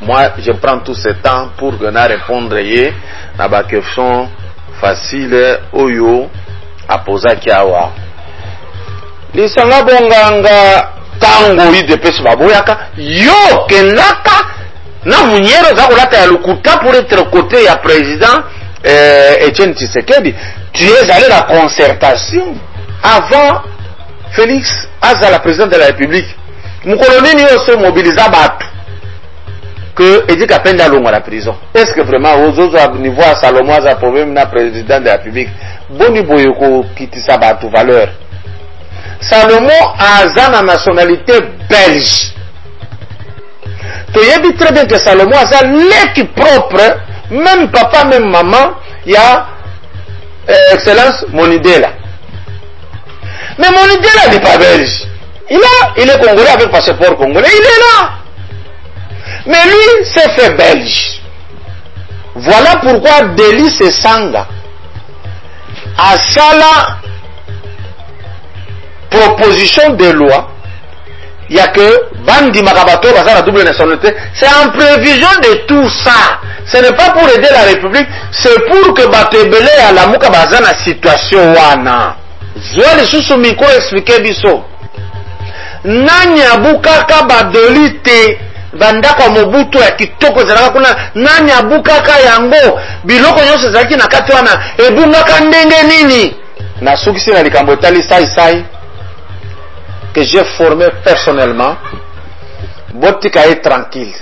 Moi, je prends tout ce temps pour répondre à la question facile oyo à poser kiawa. Lisanga bonganga tango idepesi baboyaka yo kendaka na munyero za kolata ya lukuta pour être côté ya président Etienne Tshisekedi. Tu es allé à la concertation avant Félix Azala, président de la République. Mukoloni ni se mobilisa batu que Edi Kapenda longo à la prison. Est-ce que vraiment aux autres niveau à Salomon a problème na président de la République boni boyoko kitisa batu valeur. Salomon a la nationalité belge. Tu sais très bien que Salomon a l'équipe propre, même papa, même maman, il y a Excellence Monidela. Mais Monidela n'est pas belge. Il est congolais avec passeport congolais, il est là. Mais lui, c'est fait belge. Voilà pourquoi Délice Sanga a Sala proposition de loi. Il n'y a que Bandi Makabato, la double nationalité. C'est en prévision de tout ça. Ce n'est pas pour aider la République, c'est pour que Batebele à la Mouka Bazana situation wana. Zoé les sous micro expliquer biso. Nanya bukaka badolite bandaka mobutu ya kitoko zalaka kuna nanya bukaka yango biloko nyonso zalaki na kati wana ebungaka ndenge nini na sukisi na likambo tali sai que j'ai formé personnellement. Botika est tranquille.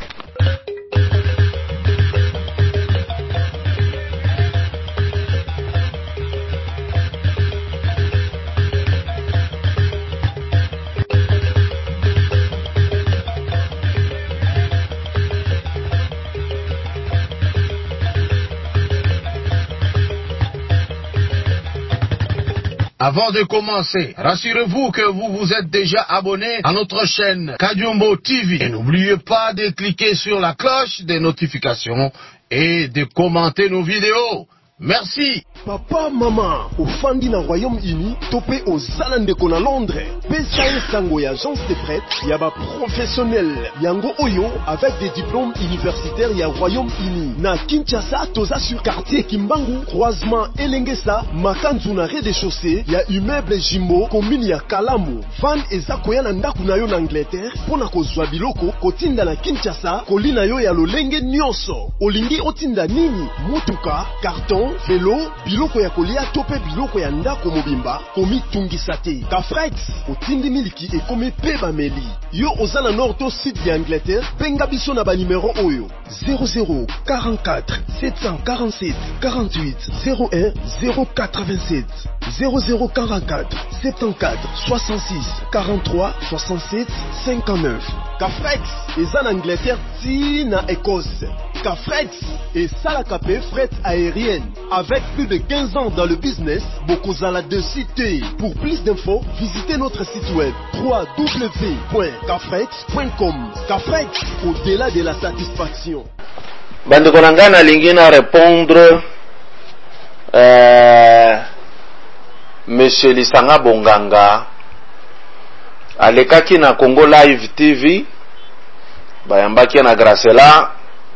Avant de commencer, rassurez-vous que vous vous êtes déjà abonné à notre chaîne Kadiombo TV. Et n'oubliez pas de cliquer sur la cloche des notifications et de commenter nos vidéos. Merci. Papa, maman, au Fandi na Royaume-Uni, topé aux Zalandeko na Londres. PSAE Sango y agence de prêtres, yaba professionnel. Yango Oyo, avec des diplômes universitaires y a Royaume-Uni. Na Kinshasa, toza sur quartier Kimbangu, croisement Elengesa, Makanzu na rez-de-chaussée, y a immeuble Jimbo, commune ya Kalamu. Van eza koya na ndaku na yo na Angleterre, pona kozwa biloko, kotinda na Kinshasa, kolina yo ya lolenge nyonso. Olingi otinda nini? Mutuka, carton, vélo, biloko ya kolia tope biloko ya ndako mobimba komi tungisa te. Kafrex otindi miliki e komi peba meli. Yo ozala nord to sud ya Angleterre, benga biso na ba numéro oyo 00 44 747 48 01 087 00 44 74 66 43 67 59. Kafrex eza na Angleterre ti na Écosse. Kafrex et Salakapé fret aérienne. Avec plus de 15 ans dans le business, Bokozala de cité. Pour plus d'infos, visitez notre site web www.kafrex.com. Kafrex, au-delà de la satisfaction. Bande Konangana Lingina répondre Monsieur Lisanga Bonganga alekaki na Congo Live TV bayambaki na Gracela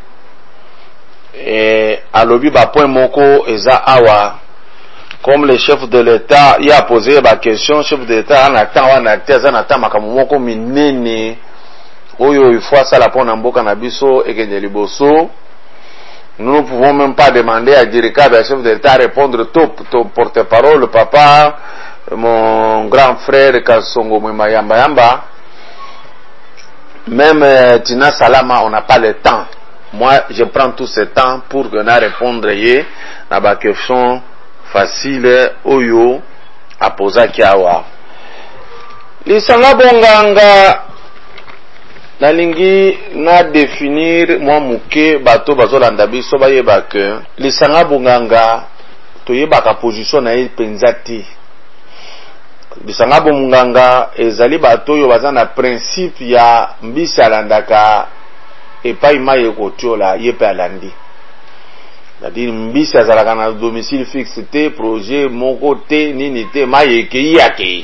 et alobi ba point moko eza awa comme le chef de l'État il a posé la question chef de l'État en attend makambo moko minene oyo il faut ça la pona mboka na biso ekende liboso. Nous ne pouvons même pas demander à Dirika, le chef de l'État, répondre tout porte-parole, le papa, mon grand frère Kasongo Mmayamba Yamba. Même Tina Salama, on n'a pas le temps. Moi, je prends tout ce temps pour répondre à la question facile oyo à poser kiawa. Lisanga Bonganga nalingi na définir moi muke bato bazolanda biso bayeba ke Lisanga Bonganga toyebaka position na ye penza te. Lisanga Bonganga ezali bato oyo baza na principe ya mbisi alandaka epai maye kotiola ye pe alandi. C'est-à-dire mbisi azalaka na domicile fixe te, projet moko te, nini te, maye ke yake.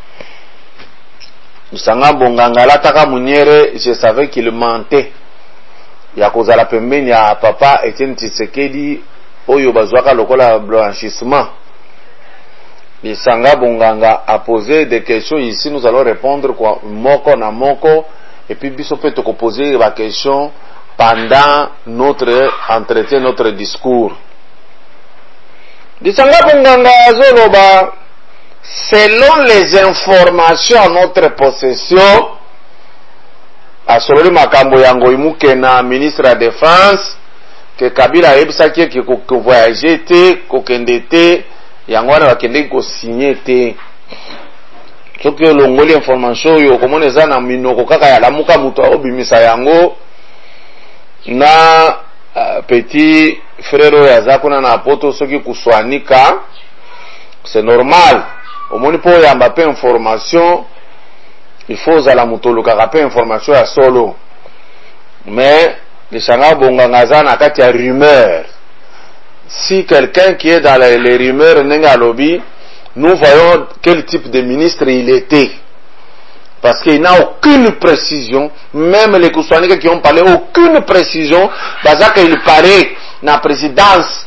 Lisanga Bonganga lataka muniere, je savais qu'il mentait. ya kozala pembeni ya papa Etienne Tshisekedi oyo bazwaka lokola blanchissement. Lisanga Bonganga a posé des questions ici, nous allons répondre quoi moko na moko, et puis biso peut te poser la question pendant notre entretien, notre discours. Lisanga Bonganga azoloba, selon les informations à notre possession, a sololi makambo yango imukena ministre de la défense que Kabila ebisaki ki ko voyager te, ko kende te, yango wana bakende ko signer te. Soki olongoli information yo komona eza na minoko kaka ya lamuka mutu obimisa yango na petit frère ya kuna na poto soki kuswanika, c'est normal. Omoni po yamba pe information, il faut zala mutolo kaka pe information ya solo. Mais Lisanga Bonganga za na kati ya rumeur. Si quelqu'un qui est dans les rumeurs nenga lobby, nous voyons quel type de ministre il était. Parce qu'il n'a aucune précision, même les Kouswanika qui ont parlé, aucune précision, parce qu'il paraît dans la présidence,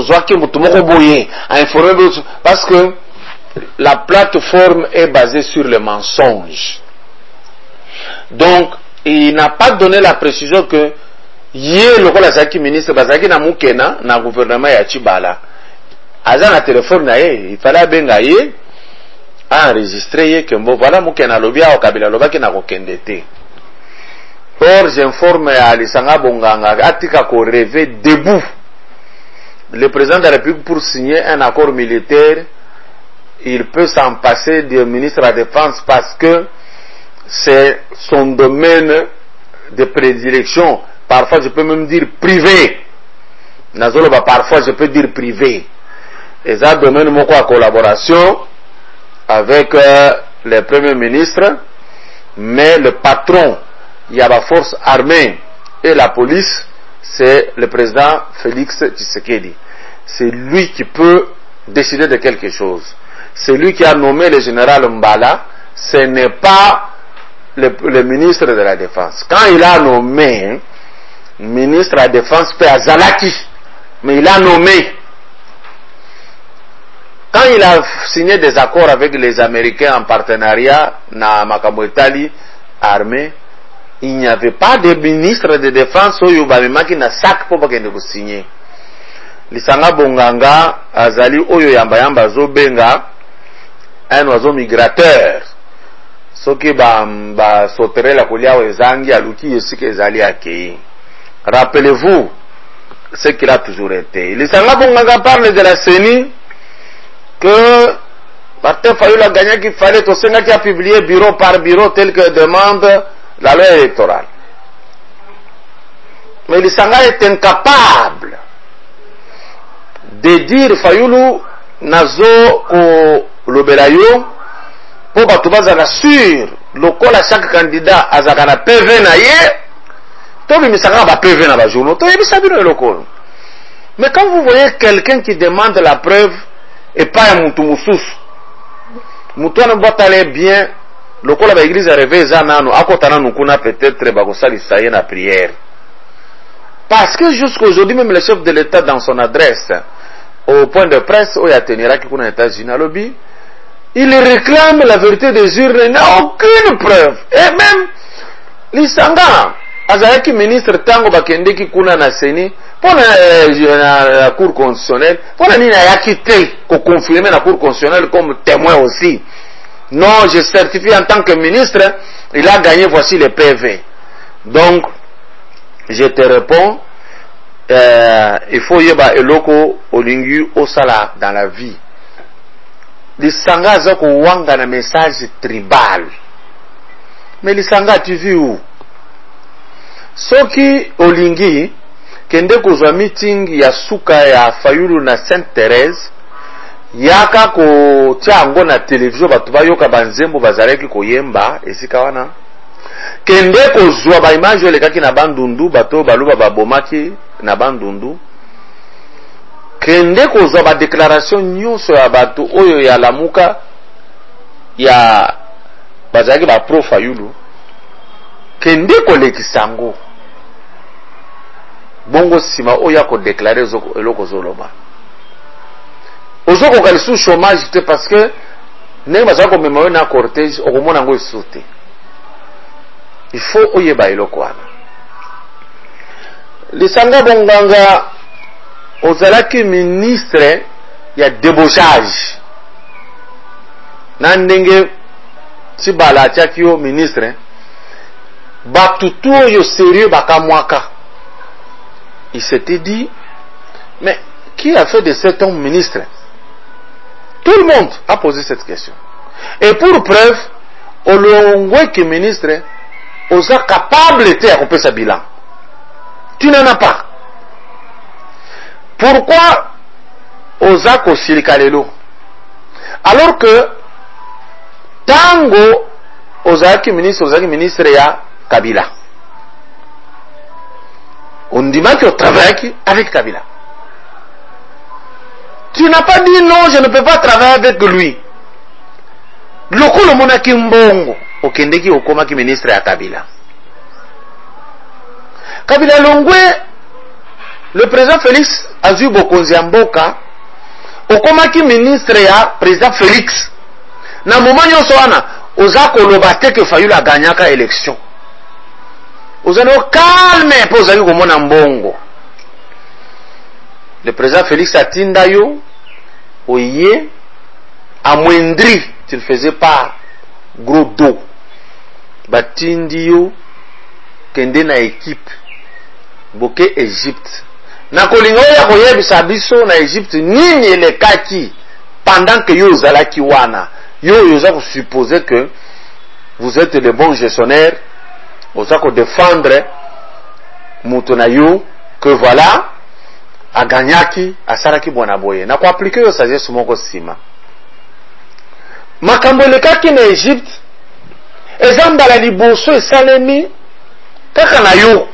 parce que la plateforme est basée sur le mensonge. Donc, il n'a pas donné la précision que yé lokola zaki ministre bazaki na mukena na gouvernement ya Chibala aza na téléphone na ye, il fallait benga ye enregistrer ye que bon voilà mukena lobia au Kabila lobaki na kokende te. Or j'informe à Lisanga Bonganga atika ko rêver debout le président de la République pour signer un accord militaire, il peut s'en passer du ministre de la Défense parce que c'est son domaine de prédilection. Parfois je peux même dire privé. Nazoloba parfois je peux dire privé. Et ça domaine mon quoi collaboration avec le premier ministre, mais le patron, il y a la force armée et la police, c'est le président Félix Tshisekedi. C'est lui qui peut décider de quelque chose. C'est lui qui a nommé le général Mbala. Ce n'est pas le ministre de la Défense. Quand il a nommé ministre de la Défense Azalaki, mais il a nommé. Quand il a signé des accords avec les Américains en partenariat na makambo Italie armée, il n'y avait pas de ministre de défense oyo bamemaki na sac pour bakende ko signer. Lisanga Bonganga azali oyo yamba zo benga un oiseau migrateur. Soki ba sotere la kolia wezangi aluki esike ezali akei. Rappelez-vous ce qu'il a toujours été. Lisanga Bonganga parle de la CENI que Martin Fayulu a gagné qu'il fallait au Sénat qui a publié bureau par bureau tel que demande la loi électorale. Mais Lisanga est incapable de dire Fayulu nazo ko lobelayo pour batubaza na sur lokola chaque candidat azaka na PV na ye to bimisaka ba PV na ba journaux to yebisa bino lokolo. Mais quand vous voyez quelqu'un qui demande la preuve et pas un mutu mususu mutu na botale bien lokola ba église rêve za nano akotana nukuna peut-être ba kosalisa ye na prière. Parce que jusqu'aujourd'hui même le chef de l'État dans son adresse au point de presse où il a tenu à kuna États-Unis à lobby, il réclame la vérité des urnes, il n'a aucune preuve. Et même Lisanga azalaki ministre tango bakendeki kuna na CENI pour la cour constitutionnelle, pour la nina yaki te ko confirmer la cour constitutionnelle comme témoin aussi. Non, je certifie en tant que ministre, il a gagné, voici les PV. Donc je te réponds, il faut yeba eloko olingi osala dans la vie. Lisanga zako wanga na message tribal. Mais Lisanga tu vis où? Soki olingi kende kozwa meeting ya suka ya Fayulu na Sainte-Thérèse yaka ko tiango na television batu bayoka banzembo bazaleki koyemba esika wana. Kende kozwa ba image lekaki na bandundu bato baluba babomaki na bandundu. Kende kozwa ba déclaration nyonso ya bato oyo ya lamuka ya bazalaki ba pro Fayulu. Kende kolekisango. bongo sima oya ko déclarer eloko zoloba ozoko kali sous chômage te parce que ndenge bazala komema na cortège okomona ngo esute il faut oyeba eloko wana lisanga bonganga ozalaki ministre ya débauchage na ndenge tibala atiaki yo ministre batutu oyo sérieux bakamwaka. Il s'était dit, mais qui a fait de cet homme ministre? Tout le monde a posé cette question. Et pour preuve, Olongwe qui ministre, osa capable de faire sa bilan. Tu n'en as pas. Pourquoi osa kosilikalelo? Alors que tango ozaki ministre ya Kabila. On dit que tu travailles avec Kabila. Tu n'as pas dit non, je ne peux pas travailler avec lui. Lokolo monaki mbongo okendeki okoma ki ministre ya Kabila. Kabila Longwe, le président Félix azui bokonzi mboka okoma ki ministre ya président Félix. Na moment nyonso wana ozako lobate que Fayulu a gagné ka élection. Ozano calme pour ozali komona mbongo. Le président Félix atinda yo oye amoindri, tu ne faisais pas gros dos. Batindi yo kende na équipe boke Égypte. Na kolingo ya koyebisa biso na Égypte nini elekaki pendant que yo ozalaki wana. Yo za supposer que vous êtes de bons gestionnaires. Vous allez défendre Moutonayo que voilà a gagnaki a saraki bonaboye na ko appliquer yo sagesse moko sima makambo lekaki na Egypte ezamba la liboso esalemi kaka na yo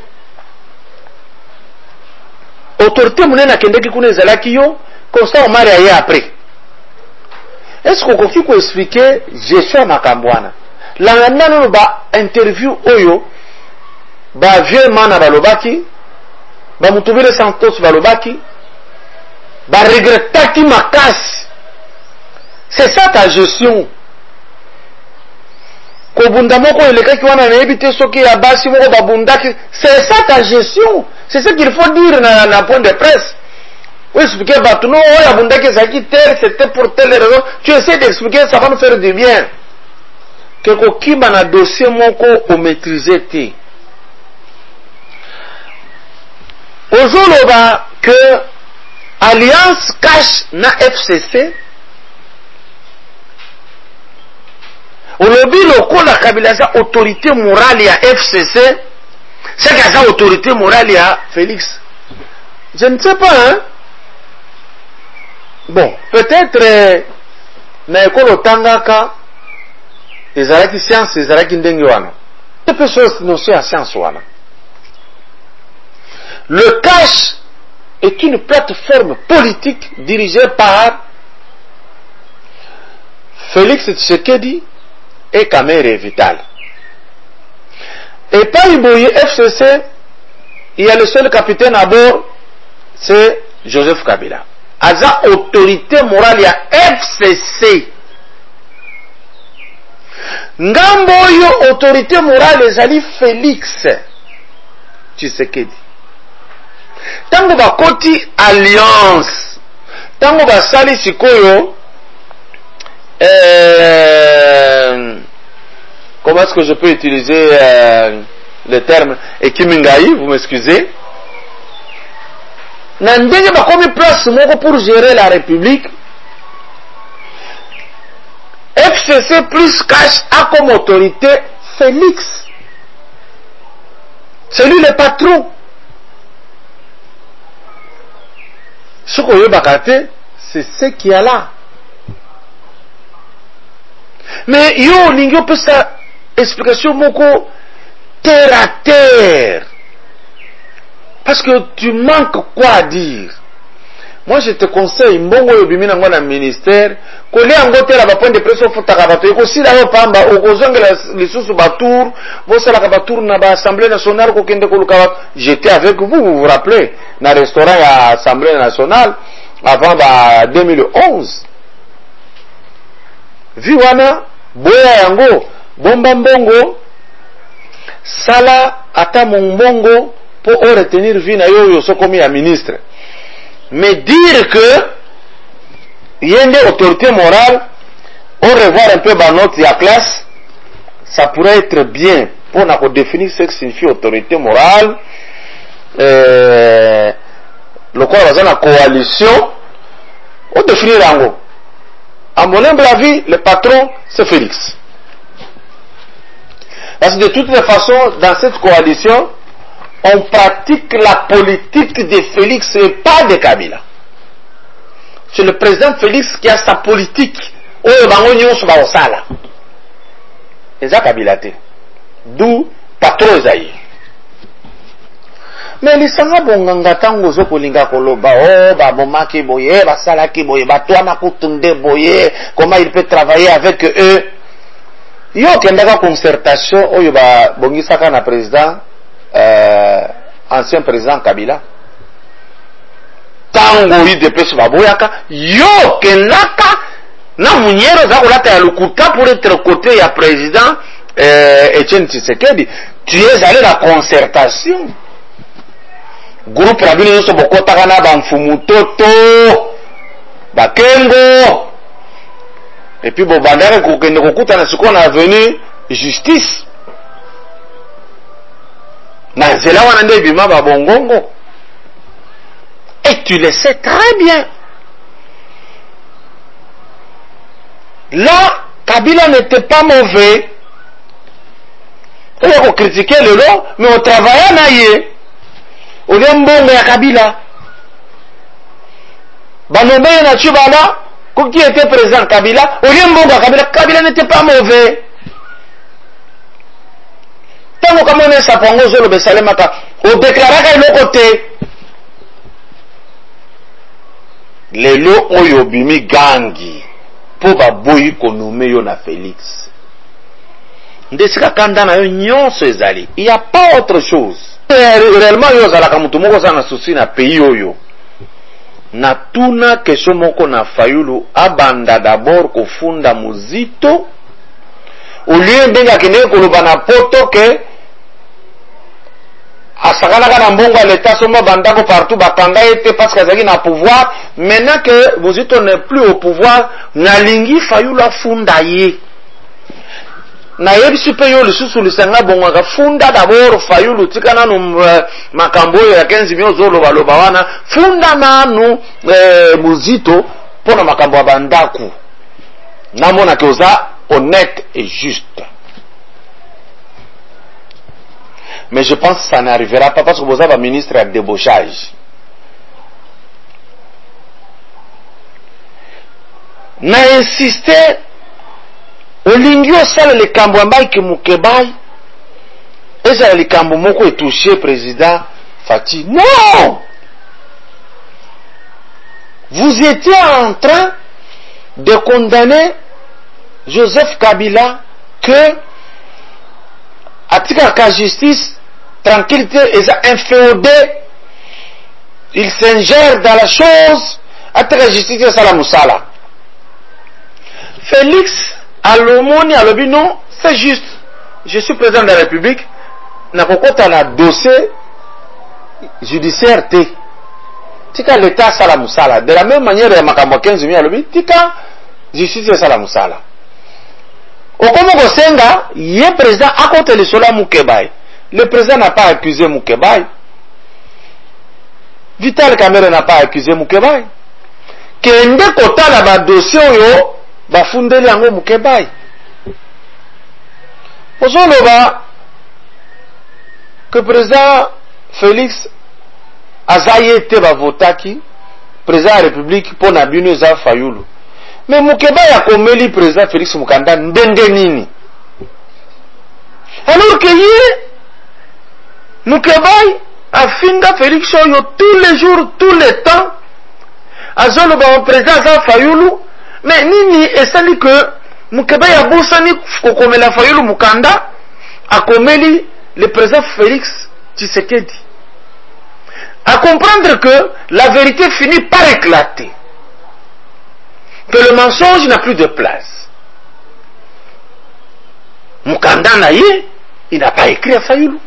autorité munena kendeki kuna ezalaki yo Constant Omar aye après. Est-ce qu'on peut expliquer gestion makambo wana? La nano ba interview oyo ba vieux mana balobaki ba mutubile Santos balobaki ba regrettaki makasi. C'est ça ta gestion. Kobunda moko elekaki wana na ebite soki ya basi moko babundaki. C'est ça ta gestion. C'est ce qu'il faut dire na point de presse. Oui, expliquer Batuno, oh, abundaki zaki terre, c'était pour telle raison. Tu essaies d'expliquer, ça va nous faire du bien. Que kokiba na dossier moko o maîtriser te. Aujourd'hui, que Alliance cache na FCC. Olobi loko la Kabila sa autorité morale ya FCC. C'est qu'il y a sa autorité morale ya Félix. Je ne sais pas, hein. Bon, peut-être na ekolo tangaka ezalaki science ezalaki ndenge wana. Peu de choses notion ya science wana. Le cash est une plateforme politique dirigée par Félix Tshisekedi et Kamere Vital. Et par Iboye FCC, il y a le seul capitaine à bord, c'est Joseph Kabila. Aza autorité morale ya FCC. Ngambo yo autorité morale ezali Félix Tshisekedi. Tango bakoti alliance. Tango basali sikoyo comment est-ce que je peux utiliser le terme Ekimingai, vous m'excusez. Na ndenge bakomi place moko pour gérer la République. FCC plus cash a comme autorité Félix. C'est lui le patron. Ce qu'on veut bakate, c'est ce qu'il y a là. Mais yo, n'ingyo peut sa explication moko terre à terre. Parce que tu manques quoi à dire. moi je te conseille mbongo yo bimina ngo na ministère ko le ngo te la ba point de presse ofutaka bato ko sila yo pamba okozongela lisusu batour bo sala ka batour na ba assemblée nationale ko kende ko luka. J'étais avec vous, vous vous rappelez, na restaurant à assemblée nationale avant 2011. Viwana boya yango bomba mbongo sala ata mbongo pour retenir vie na yo so comme ya ministre. Mais dire que il y a une autorité morale, au revoir un peu dans notre classe, ça pourrait être bien pour nous définir ce que signifie autorité morale. Le corps dans la coalition, on définit l'ango. À mon humble avis, le patron, c'est Félix. Parce que de toutes les façons, dans cette coalition, on pratique la politique de Félix et pas de Kabila. C'est le président Félix qui a sa politique. Et ça Kabila. D'où patron Esaïe. Mais les sanga bonganga tango zo kolinga koloba oh ba bomaki boye ba salaki boye ba toana kutunde boye comment il peut travailler avec eux. Yo kendaka concertation oyo ba bongisaka na président ancien président Kabila. Tango IDPS baboyaka yo kendaka na munyero za kolata ya lukuta pour être côté ya président Etienne Tshisekedi. Tu es allé la concertation. Groupe Rabini yoso bokota kana ba mfumutoto bakengo et puis bobandare kokende kokuta na siko na avenue justice na zela wana nde bima ba bongongo. Et tu le sais très bien. Là Kabila n'était pas mauvais. On a critiqué le lot mais on travaillait naïe. Au lieu mbongo ya Kabila banombe na Chibala qui était présent Kabila au lieu mbongo ya Kabila n'était pas mauvais. Tango kama on sa pongo zo le besalemaka o déclaraka le côté lelo oyo bimi gangi po ba boyi konome yo na Félix ndesika kanda na yo nyonso ezali. Il y a pas autre chose. Réellement yo zalaka mutu moko za na souci na pays oyo na tuna kesho moko na Fayulu abanda d'abord kofunda muzito olie ndenga kende koloba na poto ke asakana kana mbongo à l'état soma bandako partout bakanga ete parce que azaki na pouvoir. Maintenant que muzito n'est plus au pouvoir nalingi Fayulu afunda ye na yebisu pe yo lisusu lisanga bongaka funda d'abord Fayulu tika nanu makambo ya 15 millions zolo baloba wana funda nanu muzito pona makambo ya bandaku namona ke oza honnête et juste. Mais je pense que ça n'arrivera pas parce que vous avez un ministre à débauchage. Na insister olingi osala likambo ambaye kimukebai eza likambo moko etouché président Fati. Non, vous étiez en train de condamner Joseph Kabila que atika ka justice tranquillité eza inféodé, il s'ingère dans la chose atika justice sala musala. Félix Alomoni alobi non, c'est juste. Je suis président de la République, na kokota na dossier judiciaire T. Tika l'État sala musala. De la même manière ya makambo 15 000 alobi tika justice sala musala. Okomo kosenga ye président akote le sola Mukebai. Le président n'a pas accusé Mukebai. Vital Kamerhe n'a pas accusé Mukebai. Kende kota la ba dossier yo bafundeli yango Mukebai. Ozoloba que président Félix azaye te bavotaki président de la République pour na bino za Fayulu. Mais Mukebai a komeli président Félix Mukanda ndenge nini? Alors que ye Mukebai a finga Félix oyo tous les jours, tout le temps azolo ba président za Fayulu mais nini esali que mukeba ya busani kokomela Fayulu mukanda akomeli le président Félix Tshisekedi à comprendre que la vérité finit par éclater, que le mensonge n'a plus de place. Mukanda naye, il n'a pas écrit à Fayulu.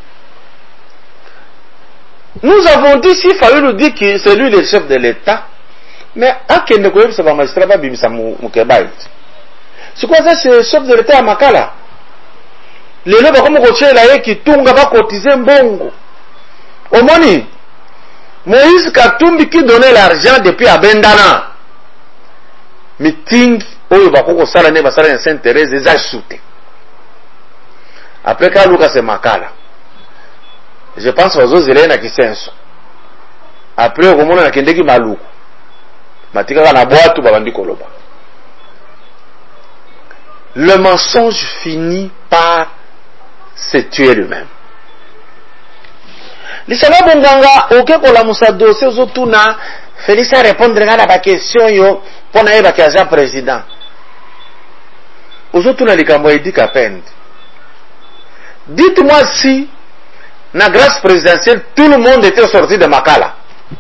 Nous avons dit, si Fayulu dit que c'est lui le chef de l'État, mais à quel niveau ça va magistrat va bimisa Mukeba? C'est quoi ça, c'est le chef de l'État à Makala? Les lois comme Rocher là qui tunga va cotiser mbongo. Au moni, Moïse Katumbi qui donnait l'argent depuis à Bendana. Meeting, oyo bakoko sala ne basala ya Sainte-Thérèse eza shooté. Après quand Lucas c'est Makala. Je pense aux Zelena qui senso. Après au moment na kendeki maluku. Matika na boatu babandi koloba. Le mensonge finit par se tuer lui-même. Lisanga bonganga oke kola musa dossier ozotuna Félix a répondre à la question yo pona yeba kaza président. Ozotuna likambo edi kapende. Dites-moi si na grâce présidentielle tout le monde était sorti de Makala.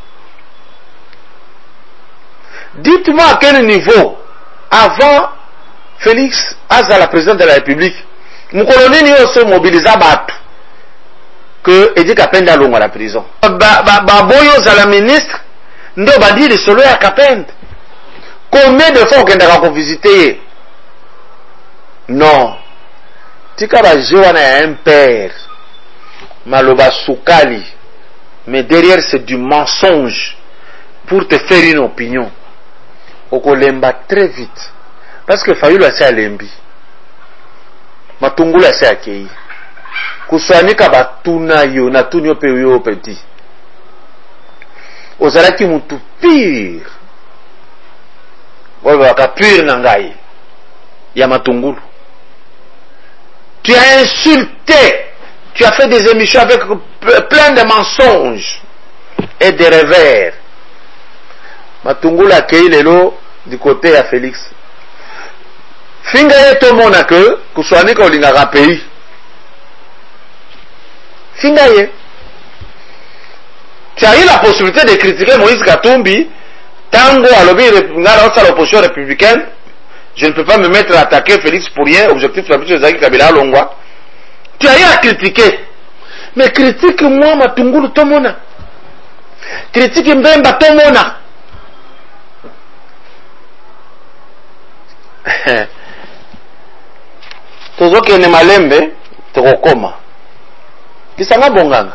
Dites-moi à quel niveau avant Félix Azala président de la République mukoloni ni oso mobiliser batu que Edi Kapende a longo à la prison. Boyo Zala ministre, ndo bandi de solo ya Kapende. Combien de fois qu'on a visité? Non. Tika ba jewana ya un père. Maloba Soukali. Mais derrière c'est du mensonge pour te faire une opinion. Okolemba très vite. Parce que Fayulu a sa lembi. Matungulu a sa akei. Kuswanika batuna yo na tunyo pe yo petit. Ozalaki mutu pire. Waka pire nangai. Ya matungulu. Tu as insulté. Tu as fait des émissions avec plein de mensonges et de revers. Matungulu akei lelo du côté à Félix. Finga yeto mona que kuswanika olingaka pays. Fingaye. Tu as eu la possibilité de critiquer Moïse Katumbi, tango à l'objet de l'opposition républicaine. Je ne peux pas me mettre à attaquer Félix pour rien, objectif de la Zaki Kabila Longwa. Tu as eu à critiquer. Mais critique-moi, Matungulu Tomona. Critique Mbemba Tomona. Tozoke ne malembe, tokokoma. Kisanga bonganga.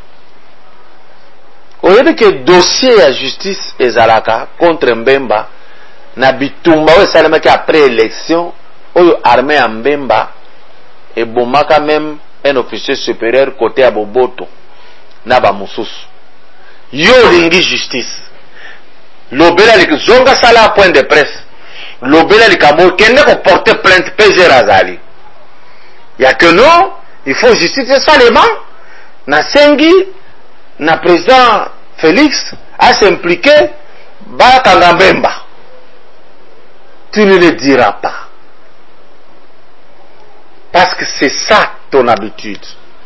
Au lieu que dossier à justice ezalaka contre Mbemba na bitumba o salamaki après élection oyo armée ya Mbemba et bomaka même un officier supérieur côté à Boboto na ba mususu. Yo lingi justice. Lobela li zonga sala point de presse. Lobela li kamo kende ko porter plainte PG Razali. Ya que non, il faut justice seulement. Na sengi na président Félix a s'impliqué ba Kangambemba. Tu ne le diras pas. Parce que c'est ça ton habitude.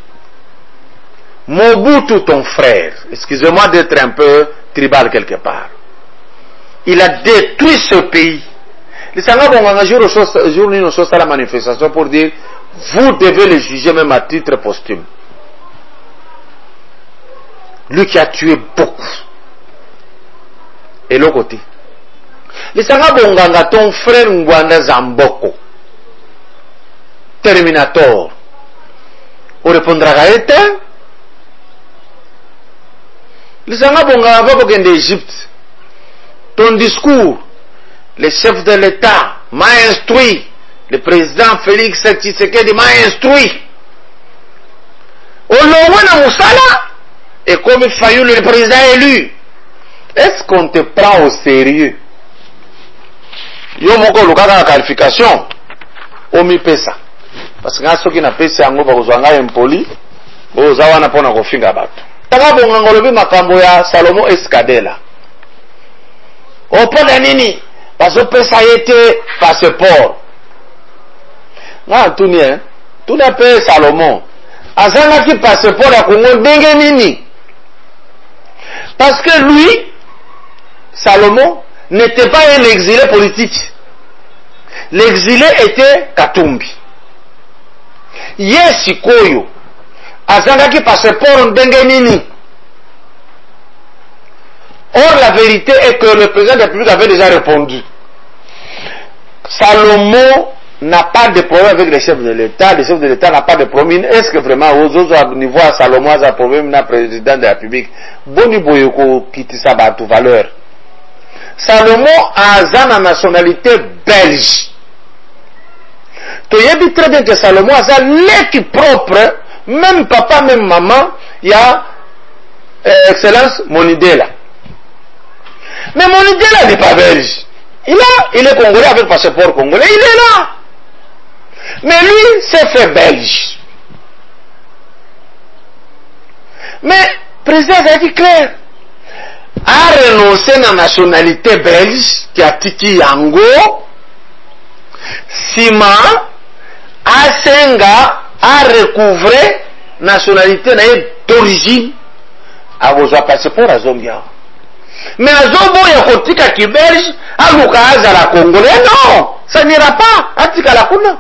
Mobutu, ton frère, excusez-moi d'être un peu tribal quelque part, il a détruit ce pays. Les Sangabonga jour nous sommes à la manifestation pour dire vous devez le juger même à titre posthume. Lui qui a tué beaucoup. Et l'autre côté. Les Sangabonga, ton frère Ngwanda Zamboko, Terminator, on répondra à État. Les Sangabonga va gagner d'Égypte. Ton discours, le chef de l'État m'a instruit, le président Félix Tshisekedi m'a instruit. Olowena Moussala, et comme Fayulu le président élu, est-ce qu'on te prend au sérieux? Yo moko lukaka la qualification, omi pesa. Parce que nga soki na pesa yango bakozwanga impoli, oza wana pona kofinga bato. Taka bonga ngolobi makambo ya Salomo Escadela. opona nini bazopesa ye te passeport. Na tuni tuna pe Salomon azangaki passeport ya Congo ndenge nini? Parce que lui, Salomon, n'était pas un exilé politique. L'exilé était Katumbi. Yesi koyo azangaki passeport ndenge nini? Or la vérité est que le président de la République avait déjà répondu. Salomon n'a pas de problème avec les chefs de l'État. Les chefs de l'État n'ont pas de problème. Est-ce que vraiment au niveau à Salomon a un problème avec le président de la République? Boni boyoko kiti sabatu valeur. Salomon a une nationalité belge. Tu as dit très bien que Salomon a l'équipe propre, même papa, même maman, il y a Excellence Monidela. Mais Monidela n'est pas belge. Il est congolais avec passeport congolais, il est là. Mais lui, s'est fait belge. Mais le président a dit clair. A renoncé à la nationalité belge, qui a tiki yango, Sima, Asenga, a recouvré la nationalité d'origine, a besoin de passeport à Zombia. Mais à Zombo, il y a un qui belge, à Lukaza la Congolais, non, ça n'ira pas, à Tika la Kuna.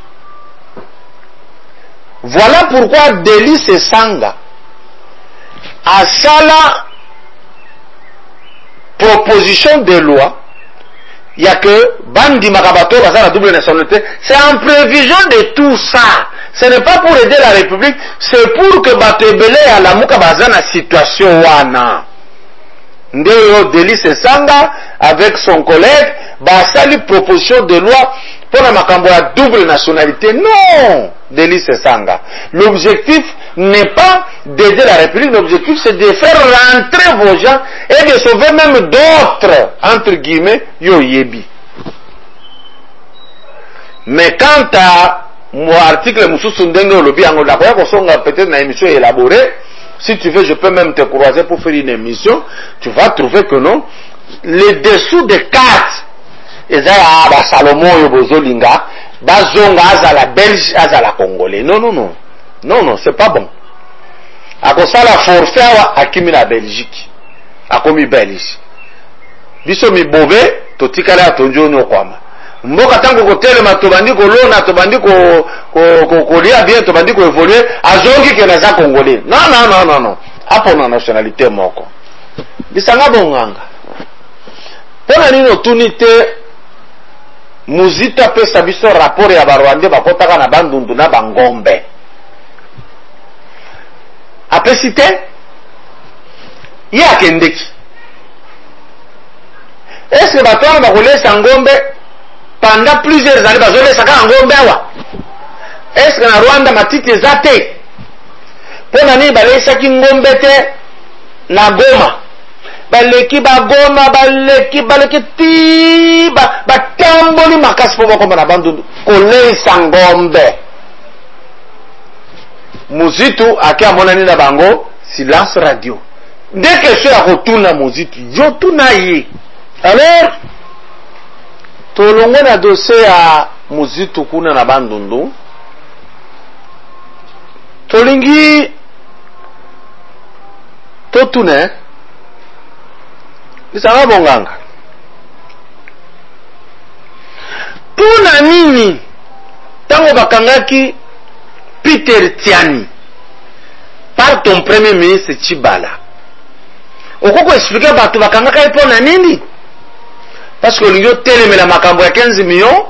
Voilà pourquoi Délice Sanga a la proposition de loi. Il n'y a que Bandi Makabato à la double nationalité. C'est en prévision de tout ça. Ce n'est pas pour aider la République, c'est pour que Batebele à la Mukabazana situation wana. Ndeo Délice Sanga avec son collègue basali proposition de loi pour la makambo la double nationalité. Non, Délice Sanga. L'objectif n'est pas d'aider la République, l'objectif c'est de faire rentrer vos gens et de sauver même d'autres, entre guillemets, yoyebi. Mais quant à mon article, peut-être une émission élaborée, si tu veux, je peux même te croiser pour faire une émission, tu vas trouver que non, les dessous des cartes, et ça, Salomon Yobozolinga, Bazonga, Azala Belge, Azala Congolais. Non, non, non. Non, non, c'est pas bon. A cause ça, la forfait a kimi la Belgique. A komi Belge. Biso mi bové, to tikale a tonjo no kwama. Mboka tango ko telema tobandi ko lona, tobandi ko lia bien, tobandi ko évoluer, azongi ke na za Congolais. Non, non, non, non, non. Apo na nationalité moko. Bisanga bonganga. Pona nino tunite Muzita pesa biso rapport ya Barwande bakotaka na bandundu na bangombe. Apesite ya kendeki. Est-ce que batwana bakolesa ngombe pendant plusieurs années bazolesa ka ngombe awa? Est-ce que na Rwanda matiti ezate? Pona ni balesa ki ngombe te na Goma? Baleki bagoma baleki tiba batamboli makasi po bakoma na bandundu kolesa ngombe. Muzitu akia monani na bango silence radio. Dès que je retourne Muzitu yo tuna yi. Alors tolongo na dossier ya Muzitu kuna na bandundu tolingi totune Bisanga bonganga. Puna nini tango bakangaki Peter Tiani par ton premier ministre Chibala? Okoko expliquer batu bakangaka ipona nini? Parce que l'union telemela makambo ya 15 millions.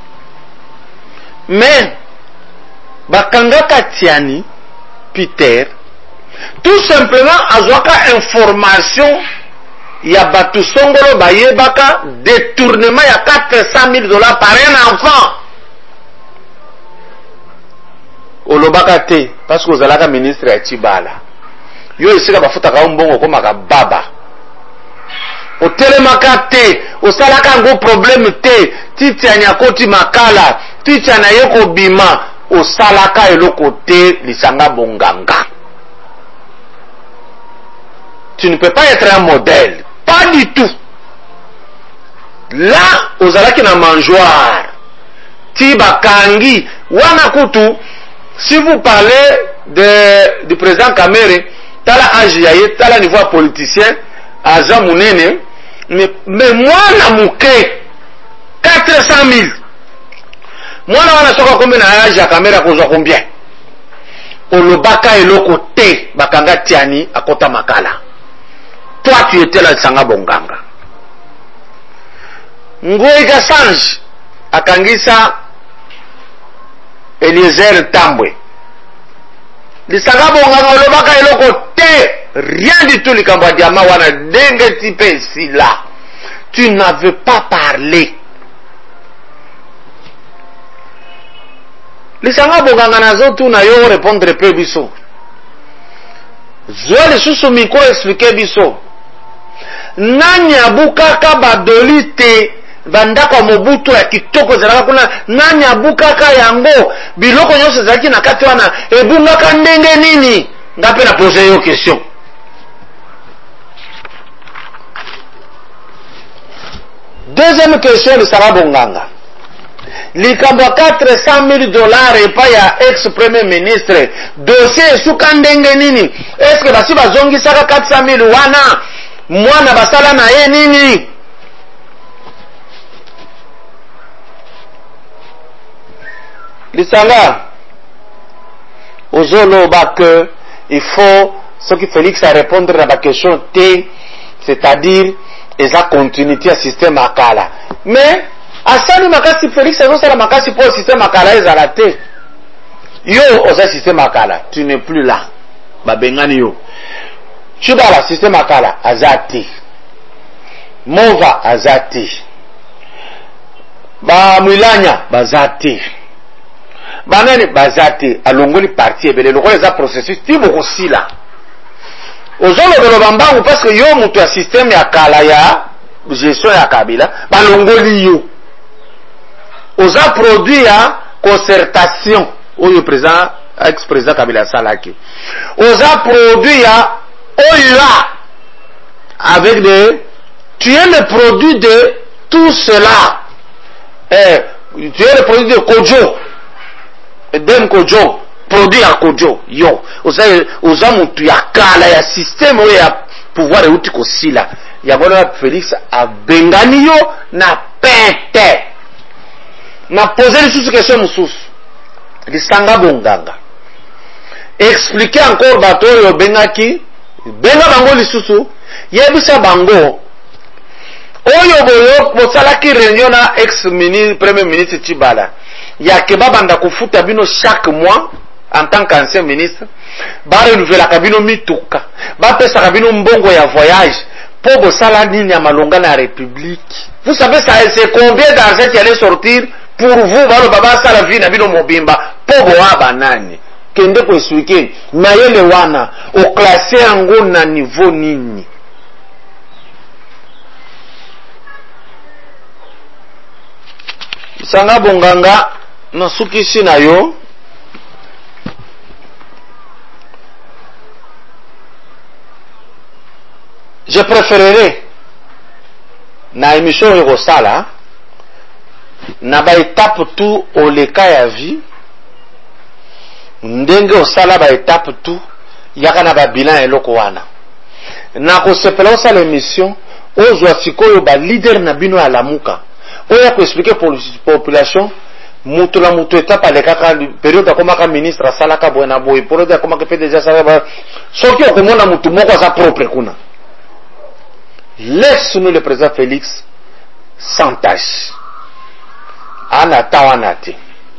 Mais bakangaka Tiani Peter tout simplement azwaka information ya batu songolo bayebaka détournement ya $400,000 par un enfant. Olobaka te parce que ozalaka ministre ya Chibala. Yo esika bafutaka mbongo komaka baba. Otelemaka te, osalaka ngo problème te, titia nyakoti makala, titia na yeko bima, osalaka eloko te lisanga bonganga. Tu ne peux pas être un modèle. Pas du tout. là ozalaki na mangeoire ti bakangi wana kutu. Si vous parlez du président Kamere, tala âge yaye, tala niveau politicien, aza munene, mais moi na muke 400 000. Moi na wana soka combien na âge ya Kamere kozwa combien? Olobaka eloko te bakanga tiani akota makala. Toi tu étais là Lisanga Bonganga. Ngoi Gassange akangisa Eliezer Tambwe. Lisanga Bonganga olobaka eloko te, rien du tout likambo ya diama wana denge type ici là. Tu n'avais pas parlé. Lisanga Bonganga nazo tu na yo répondre pe biso. Zwa le susu miko expliquer biso. Nani abukaka badoli te bandako Mobutu ya kitoko zalaka kuna nani abukaka yango biloko nyonso zaki na kati wana ebungaka ndenge nini? Ngape na poser yo question. Deuxième question de Lisanga Bonganga. Likambo $400 000 epa ya ex-premier ministre dossier esuka ndenge nini? Est-ce que basi bazongisaka 400 000 wana mwana basala na ye nini? Lisanga ozoloba que il faut ce que Félix a répondre à la question T, c'est-à-dire eza continuité à système akala. Mais asani makasi Félix azosala makasi pour système akala ezala te. Yo oza système akala, tu n'es plus là. Babengani yo. Tu vas la système akala azati. Mova azati. Ba mulanya bazati. Banani bazati alongoli parti ebele lokole za processus ti bokosi la. Ozolo belo bambangu parce que yo mutu ya système ya kala ya gestion ya Kabila balongoli yo. Oza produit ya concertation oyo président ex-président Kabila salaki. Oza produit ya oyo avec des tu es le produit de tout cela. Tu es le produit de Kojo. Dem Kojo, produit à Kojo. Yo, oza mutu ya kala ya système oyo ya pouvoir euti kosila. Ya bona Félix a bengani yo na pete. Na poser lisusu question mususu. Lisanga Bonganga. Expliquer encore bato oyo bengaki, benga bango lisusu, yebisa bango. Oyo boyo bosalaki réunion na ex-ministre, premier ministre Tshibala. Yake babanda kufuta bino chaque mois en tant qu'ancien ministre. Ba renouveler kabino mituka. Ba pesa kabino mbongo ya voyage. Po bosala nini ya malonga na République. Vous savez ça c'est combien d'argent qui allait sortir pour vous balo baba sala vie na bino mobimba. Po boa banani. Kende ko expliquer na yele wana o classer yango na niveau nini. Lisanga Bonganga nasukisi na yo je préférerais na émission Eurosala na ba étape tout oleka ya vie ndenge osala ba étape tout yaka na ba bilan eloko wana na ko sepela osala émission ozwa sikoyo ba leader na bino ya lamuka oya ko expliquer pour la population mutu la mutu étape alekaka période akomaka ministre asalaka boena boy période akomaka PDG asalaka soki okomona mutu moko sa propre kuna. Laisse-nous le président Félix sans tâche. Anata wanate.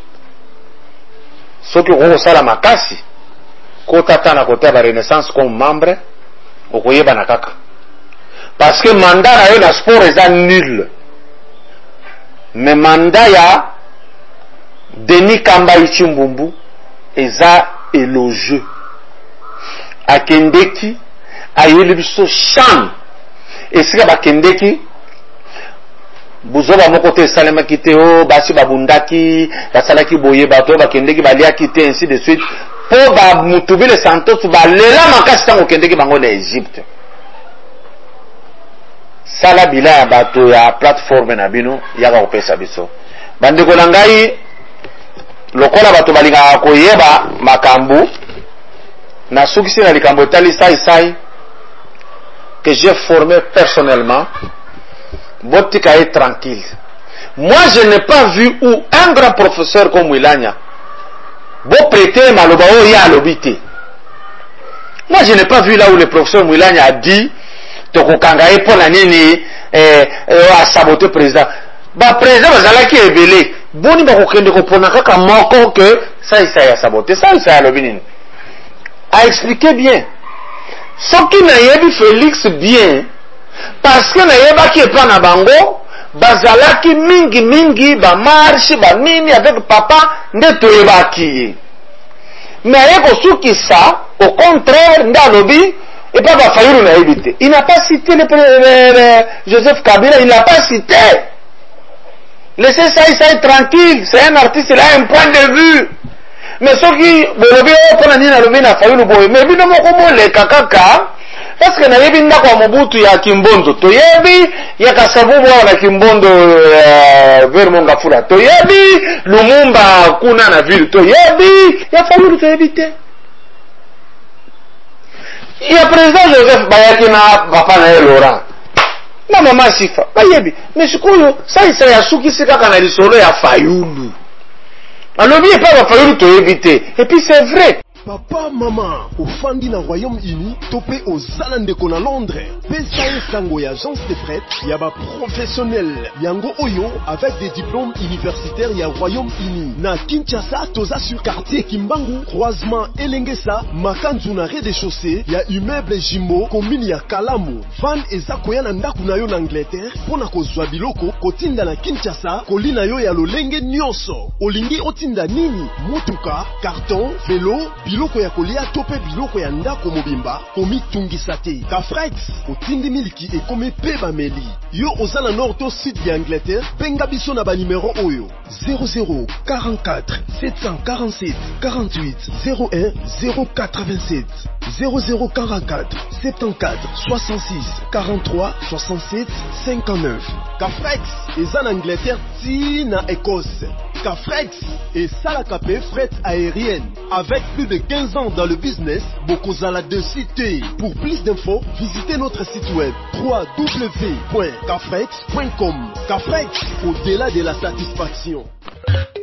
Soki ko sala makasi ko tata na côté ba renaissance comme membre okoyeba na kaka. Parce que mandat na yo na sport est nul. Mais mandat ya Denis Kamba Ichimbumbu eza élogieux. Akendeki ayeli biso cham. Esika bakendeki buzoba moko te salema kite o basi babundaki basalaki boye bato bakendeki balia kite ainsi de suite po ba mutubile santos balela makasi tango kendeki bango na Egypte. sala bila bato ya plateforme na bino yaka kopesa biso bandeko na ngai lokola bato balingaka koyeba makambo na sukisi na likambo etali sai que j'ai formé personnellement botika est tranquille. Moi je n'ai pas vu où un grand professeur comme Wilanya bo prêter maloba o ya lobité. Moi je n'ai pas vu là où le professeur Wilanya a dit tokokanga e pona nini a saboter président. Ba président bazalaki ebele boni bakokende kopona kaka moko que ça a saboté ça a lobby a expliqué bien ce qui n'a yebi Félix bien parce que na yebaki epa na bango bazalaki mingi ba marche ba nini avec papa nde toyebaki mais ayeko suki ça au contraire nda lobby et pas Fayulu na yebite. Il n'a pas cité le Joseph Kabila, il n'a pas cité. Laissez ça tranquille, c'est un artiste, il a un point de vue. Mais ceux qui bolobi pona nina lobi na Fayulu boy, mais bino moko mo le kakaka parce que na yebi ndako ya Mobutu ya Kimbondo to yebi ya Kasavubu na Kimbondo Vermonga Fula to yebi Lumumba kuna na ville to yebi ya Fayulu to yebite. Il y a président Joseph Bayaki na papa na Laurent na mama Sifa bayebi mais sikoyo ça ya suki sika kana lisolo ya Fayulu alobi pas Fayulu to éviter et puis c'est vrai. Papa, maman, au Fandi na Royaume-Uni, topé aux Alandeko na Londres. Pesa sango ya agence de fret, yaba professionnel. Yango Oyo, avec des diplômes universitaires ya Royaume-Uni. Na Kinshasa, toza sur quartier Kimbangu, croisement Elengesa, Makanzu na rez-de-chaussée, ya immeuble Jimbo, commune ya Kalamu. Van eza koya na ndaku na yo na Angleterre, pona kozwa biloko, kotinda na Kinshasa, kolina yo ya lolenge nyonso. Olingi otinda nini? Motuka, carton, vélo, biloko ya kolia tope biloko ya ndako mobimba komi tungisa te. Kafrex otindi miliki ekomi pe bameli. Yo ozala nord to sud ya Angleterre, benga biso na ba numéro oyo 00 44 747 48 01 087 0044 74 66 43 67 59. Kafrex eza en Angleterre ti na Écosse. Kafrex et Salakape fret aérienne avec plus de 15 ans dans le business, Bokozala de cité. Pour plus d'infos, visitez notre site web www.kafrex.com. Kafrex, au-delà de la satisfaction.